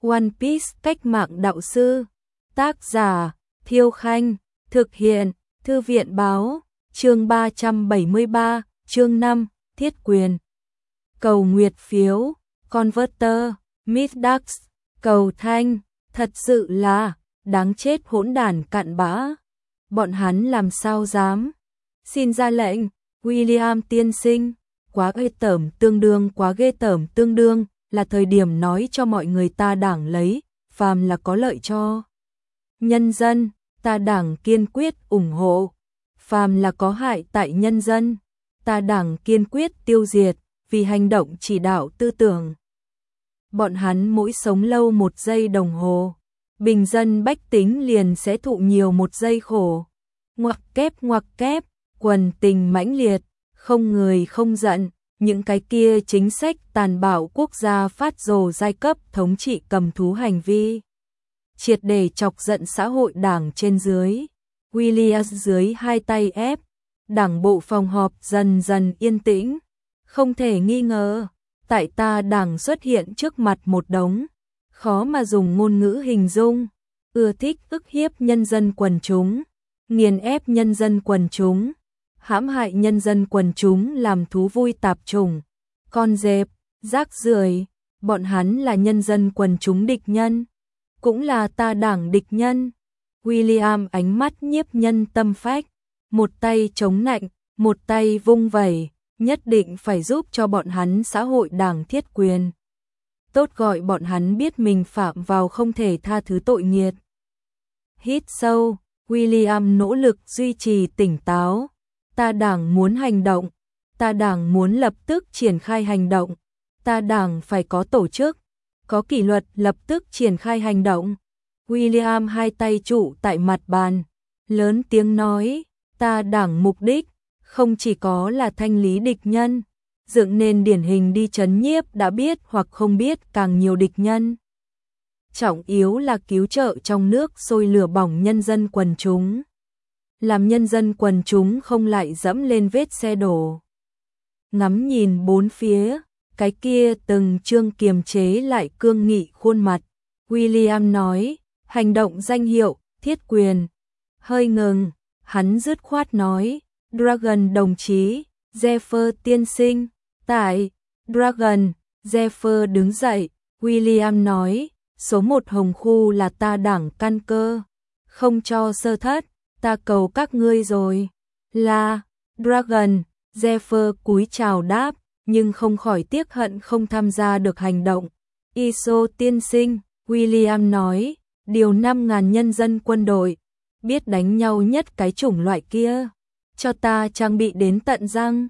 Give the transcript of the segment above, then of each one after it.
One Piece cách mạng đạo sư. Tác giả Thiêu Khanh. Thực hiện Thư viện Báo. Chương 373, chương 5, Thiết quyền. Cầu nguyệt phiếu, Converter, Midax, cầu thanh, thật sự là đáng chết hỗn đản cặn bã. Bọn hắn làm sao dám? Xin ra lệnh, William tiên sinh, quá ghê tởm tương đương là thời điểm nói cho mọi người ta đảng lấy, phàm là có lợi cho nhân dân, ta đảng kiên quyết ủng hộ, phàm là có hại tại nhân dân, ta đảng kiên quyết tiêu diệt, vì hành động chỉ đạo tư tưởng. Bọn hắn mỗi sống lâu 1 giây đồng hồ, bình dân bách tính liền sẽ thụ nhiều 1 giây khổ. Ngoặc kép, quần tình mãnh liệt, không người không giận, những cái kia chính sách tàn bạo quốc gia phát rồ giai cấp thống trị cầm thú hành vi. Triệt để chọc giận xã hội đảng trên dưới. William dưới 2 tay ép, đảng bộ phòng họp dần dần yên tĩnh. Không thể nghi ngờ, tại ta đảng xuất hiện trước mặt một đống, khó mà dùng ngôn ngữ hình dung, ưa thích ức hiếp nhân dân quần chúng, nghiền ép nhân dân quần chúng, hãm hại nhân dân quần chúng làm thú vui tạp chủng, con dẹp, rác rưởi, bọn hắn là nhân dân quần chúng địch nhân, cũng là ta đảng địch nhân. William ánh mắt nhiếp nhân tâm phách, một tay chống nạnh, một tay vung vẩy, nhất định phải giúp cho bọn hắn xã hội đảng thiết quyền. Tốt gọi bọn hắn biết mình phạm vào không thể tha thứ tội nghiệt. Hít sâu, William nỗ lực duy trì tỉnh táo. Ta đảng muốn hành động, ta đảng muốn lập tức triển khai hành động, ta đảng phải có tổ chức, có kỷ luật lập tức triển khai hành động. William 2 tay trụ tại mặt bàn, lớn tiếng nói, ta đảng mục đích không chỉ có là thanh lý địch nhân, dựng nên điển hình đi trấn nhiếp đã biết hoặc không biết càng nhiều địch nhân. Trọng yếu là cứu trợ trong nước sôi lửa bỏng nhân dân quần chúng, làm nhân dân quần chúng không lại dẫm lên vết xe đổ. Ngắm nhìn bốn phía, cái kia từng chương kiềm chế lại cương nghị khuôn mặt, William nói, hành động danh hiệu, thiết quyền. Hơi ngừng, hắn dứt khoát nói, Dragon đồng chí, Zephyr tiên sinh, tại, Dragon, Zephyr đứng dậy, William nói, số 1 Hồng Khu là ta đảng căn cơ, không cho sơ thất, ta cầu các ngươi rồi, là, Dragon, Zephyr cúi chào đáp, nhưng không khỏi tiếc hận không tham gia được hành động. Iso tiên sinh, William nói, điều 5.000 nhân dân quân đội, biết đánh nhau nhất cái chủng loại kia, cho ta trang bị đến tận răng.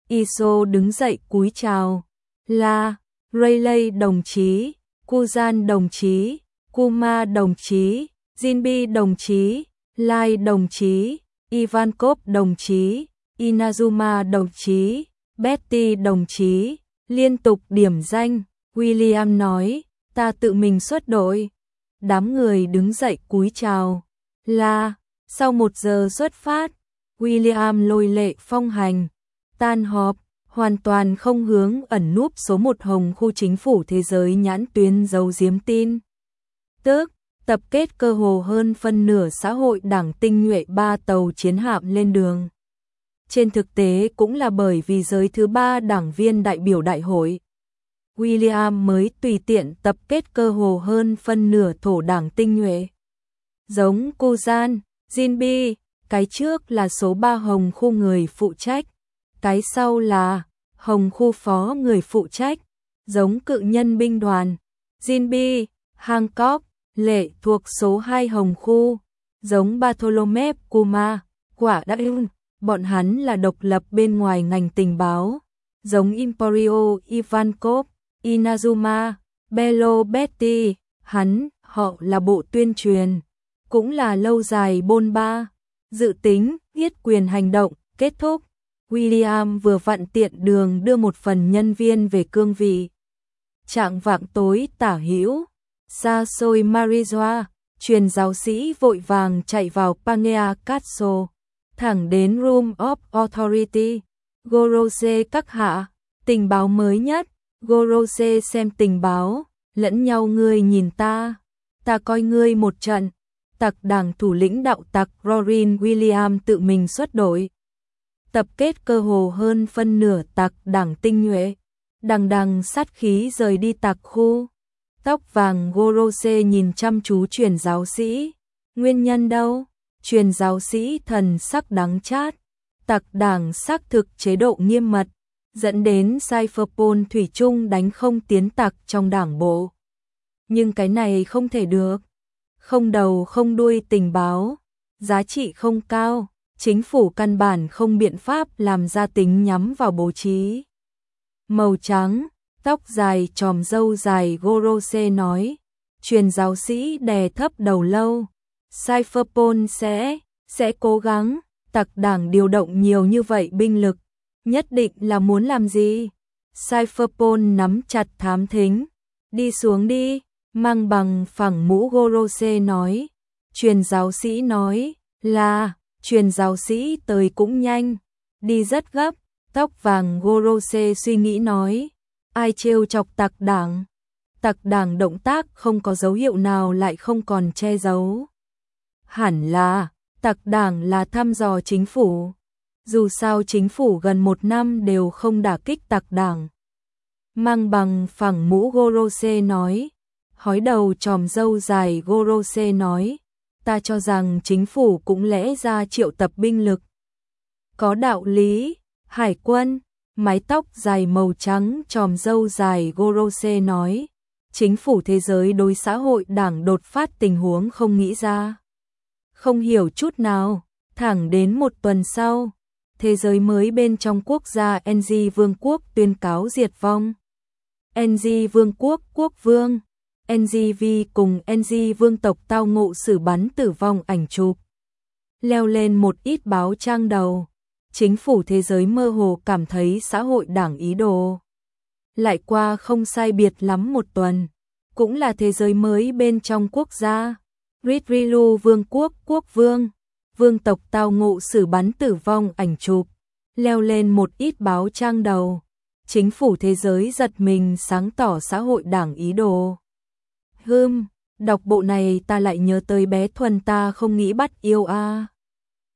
Iso đứng dậy cúi chào, là, Rayleigh đồng chí, Kuzan đồng chí, Kuma đồng chí, Jinbi đồng chí, Lai đồng chí, Ivankov đồng chí, Inazuma đồng chí, Betty đồng chí, liên tục điểm danh, William nói, ta tự mình xuất đội. Đám người đứng dậy cúi chào, là, sau 1 giờ xuất phát, William lôi lệ phong hành, tan họp, hoàn toàn không hướng ẩn núp số 1 Hồng Khu chính phủ thế giới nhãn tuyến giấu giếm tin. Tức, tập kết cơ hồ hơn phân nửa xã hội đảng tinh nhuệ 3 tàu chiến hạm lên đường. Trên thực tế cũng là bởi vì giới thứ 3 đảng viên đại biểu đại hội, William mới tùy tiện tập kết cơ hồ hơn phân nửa thổ đảng tinh nhuệ. Giống Kuzan, Jinbi, cái trước là số 3 Hồng Khu người phụ trách, cái sau là Hồng Khu phó người phụ trách, giống cự nhân binh đoàn, Jinbi, Hancock, lệ thuộc số 2 Hồng Khu, giống Bartholomew Kuma, quả đã bọn hắn là độc lập bên ngoài ngành tình báo, giống Emporio Ivankov, Inazuma, Bello Betty, họ là bộ tuyên truyền, cũng là lâu dài bôn ba, dự tính, thiết quyền hành động, kết thúc. William vừa vặn tiện đường đưa một phần nhân viên về cương vị. Trạng vạng tối tả hữu, xa xôi Marizoa, truyền giáo sĩ vội vàng chạy vào Pangea Castle, thẳng đến Room of Authority. Gorose các hạ, tình báo mới nhất, Gorose xem tình báo, lẫn nhau ngươi nhìn ta coi ngươi một trận. Tặc đảng thủ lĩnh đạo tặc Rorin William tự mình xuất đội, tập kết cơ hồ hơn phân nửa tặc đảng tinh nhuệ, đằng đằng sát khí rời đi tặc khu. Tóc vàng Gorose nhìn chăm chú truyền giáo sĩ. Nguyên nhân đâu? Truyền giáo sĩ thần sắc đắng chát. Tặc đảng xác thực chế độ nghiêm mật, dẫn đến Cypherpol thủy chung đánh không tiến tặc trong đảng bộ. Nhưng cái này không thể được. Không đầu không đuôi tình báo, giá trị không cao, chính phủ căn bản không biện pháp làm ra tính nhắm vào bố trí. Màu trắng, tóc dài chòm râu dài Gorose nói, truyền giáo sĩ đè thấp đầu lâu. Cypherpol sẽ cố gắng, tặc đảng điều động nhiều như vậy binh lực, nhất định là muốn làm gì? Cypherpol nắm chặt thám thính, đi xuống đi, mang bằng phẳng mũ Gorose nói. Truyền giáo sĩ nói là, truyền giáo sĩ tới cũng nhanh, đi rất gấp. Tóc vàng Gorose suy nghĩ nói, ai trêu chọc tặc đảng? Tặc đảng động tác không có dấu hiệu nào lại không còn che giấu. Hẳn là, tặc đảng là thăm dò chính phủ. Dù sao chính phủ gần 1 năm đều không đả kích tặc đảng. Mang bằng phẳng mũ Gorose nói. Hói đầu chòm râu dài Gorose nói, ta cho rằng chính phủ cũng lẽ ra triệu tập binh lực. Có đạo lý. Hải quân, mái tóc dài màu trắng chòm râu dài Gorose nói, chính phủ thế giới đối xã hội đảng đột phát tình huống không nghĩ ra. Không hiểu chút nào, thẳng đến 1 tuần sau, thế giới mới bên trong quốc gia NG Vương quốc tuyên cáo diệt vong. NG Vương quốc quốc vương, NGV cùng NG Vương tộc tao ngộ xử bắn tử vong ảnh chụp. Leo lên một ít báo trang đầu. Chính phủ thế giới mơ hồ cảm thấy xã hội đảng ý đồ. Lại qua không sai biệt lắm 1 tuần, cũng là thế giới mới bên trong quốc gia. Ridrilu Vương quốc quốc vương, vương tộc tao ngộ xử bắn tử vong ảnh chụp, leo lên một ít báo trang đầu. Chính phủ thế giới giật mình sáng tỏ xã hội đảng ý đồ. Đọc bộ này ta lại nhớ tới bé Thuần ta không nghĩ bắt yêu a.